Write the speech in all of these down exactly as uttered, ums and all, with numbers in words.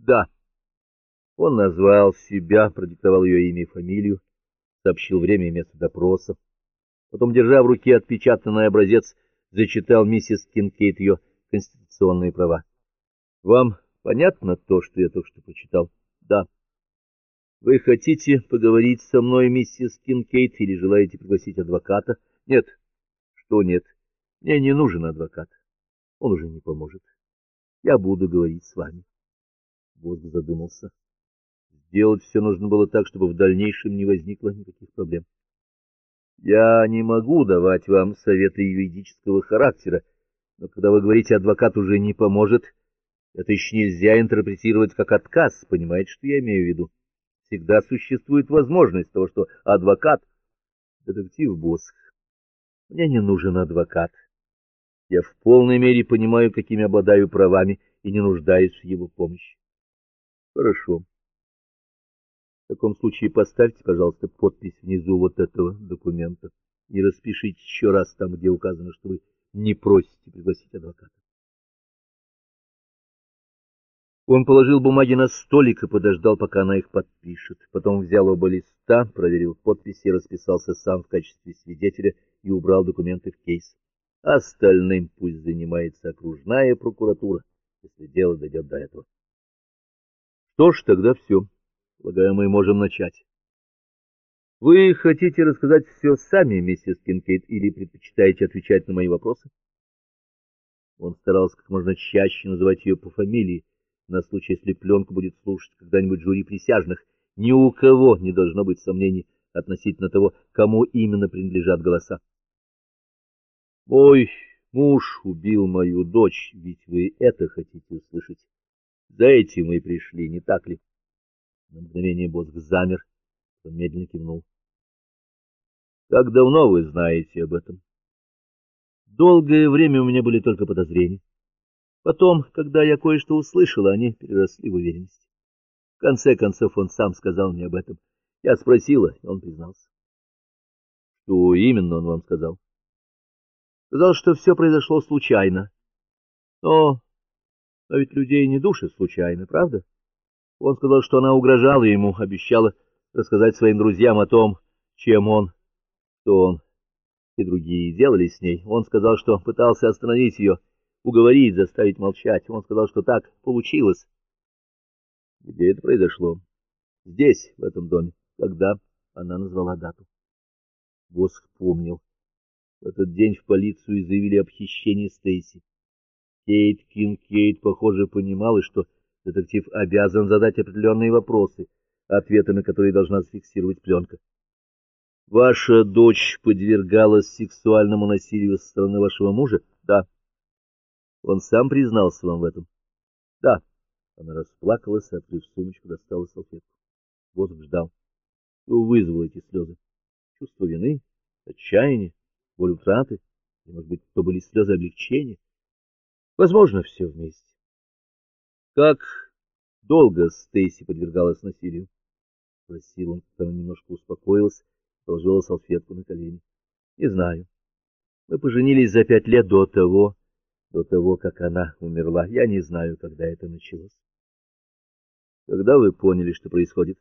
Да. Он назвал себя, продиктовал ее имя и фамилию, сообщил время и место допроса. Потом, держа в руке отпечатанный образец, зачитал миссис Кинкейд ее конституционные права. Вам понятно то, что я только что прочитал? Да. Вы хотите поговорить со мной, миссис Кинкейд, или желаете пригласить адвоката? Нет. Что нет? Мне не нужен адвокат. Он уже не поможет. Я буду говорить с вами. Воск задумался. Сделать все нужно было так, чтобы в дальнейшем не возникло никаких проблем. Я не могу давать вам советы юридического характера, но когда вы говорите, адвокат уже не поможет, это еще нельзя интерпретировать как отказ, понимаете, что я имею в виду? Всегда существует возможность того, что адвокат... Детектив Воск, мне не нужен адвокат. Я в полной мере понимаю, какими обладаю правами, и не нуждаюсь в его помощи. Хорошо. В таком случае поставьте, пожалуйста, подпись внизу вот этого документа и распишите еще раз там, где указано, что вы не просите пригласить адвоката. Он положил бумаги на столик и подождал, пока она их подпишет. Потом взял оба листа, проверил подписи, расписался сам в качестве свидетеля и убрал документы в кейс. Остальным пусть занимается окружная прокуратура, если дело дойдет до этого. Что ж, тогда все. Полагаю, мы можем начать. Вы хотите рассказать все сами, миссис Кинкейд, или предпочитаете отвечать на мои вопросы? Он старался как можно чаще называть ее по фамилии, на случай, если пленку будет слушать когда-нибудь жюри присяжных. Ни у кого не должно быть сомнений относительно того, кому именно принадлежат голоса. Мой муж убил мою дочь, ведь вы это хотите услышать. За этим мы пришли, не так ли? На мгновение Воск замер, он медленно кивнул. Как давно вы знаете об этом? Долгое время у меня были только подозрения. Потом, когда я кое-что услышала, они переросли в уверенность. В конце концов, он сам сказал мне об этом. Я спросила, и он признался. Что именно он вам сказал? Сказал, что все произошло случайно. Но, но ведь людей не душат случайно, правда? Он сказал, что она угрожала ему, обещала рассказать своим друзьям о том, чем он, что он и другие делали с ней. Он сказал, что пытался остановить ее, уговорить, заставить молчать. Он сказал, что так получилось. Где это произошло? Здесь, в этом доме. Когда? Она назвала дату. Воск помнил. В этот день в полицию заявили об хищении Стейси. Кейт Кинкейд, похоже, понимала, что детектив обязан задать определенные вопросы, ответы на которые должна зафиксировать пленка. Ваша дочь подвергалась сексуальному насилию со стороны вашего мужа? Да. Он сам признался вам в этом? Да. Она расплакалась, открыв сумочку, достала салфетку. Воск ждал. Что вызвало эти слезы? Чувство вины, отчаяние, боль утраты? Или, может быть, то были слезы облегчения? Возможно, все вместе. Как долго Стейси подвергалась насилию? Спросил он, когда она немножко успокоилась, положила салфетку на колени. Не знаю. Мы поженились за пять лет до того, до того, как она умерла. Я не знаю, когда это началось. Когда вы поняли, что происходит?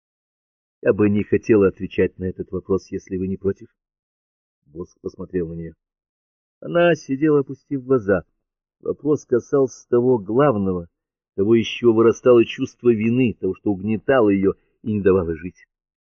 Я бы не хотела отвечать на этот вопрос, если вы не против. Воск посмотрел на нее. Она сидела, опустив глаза. Вопрос касался того главного, того, из чего вырастало чувство вины, того, что угнетало ее и не давало жить.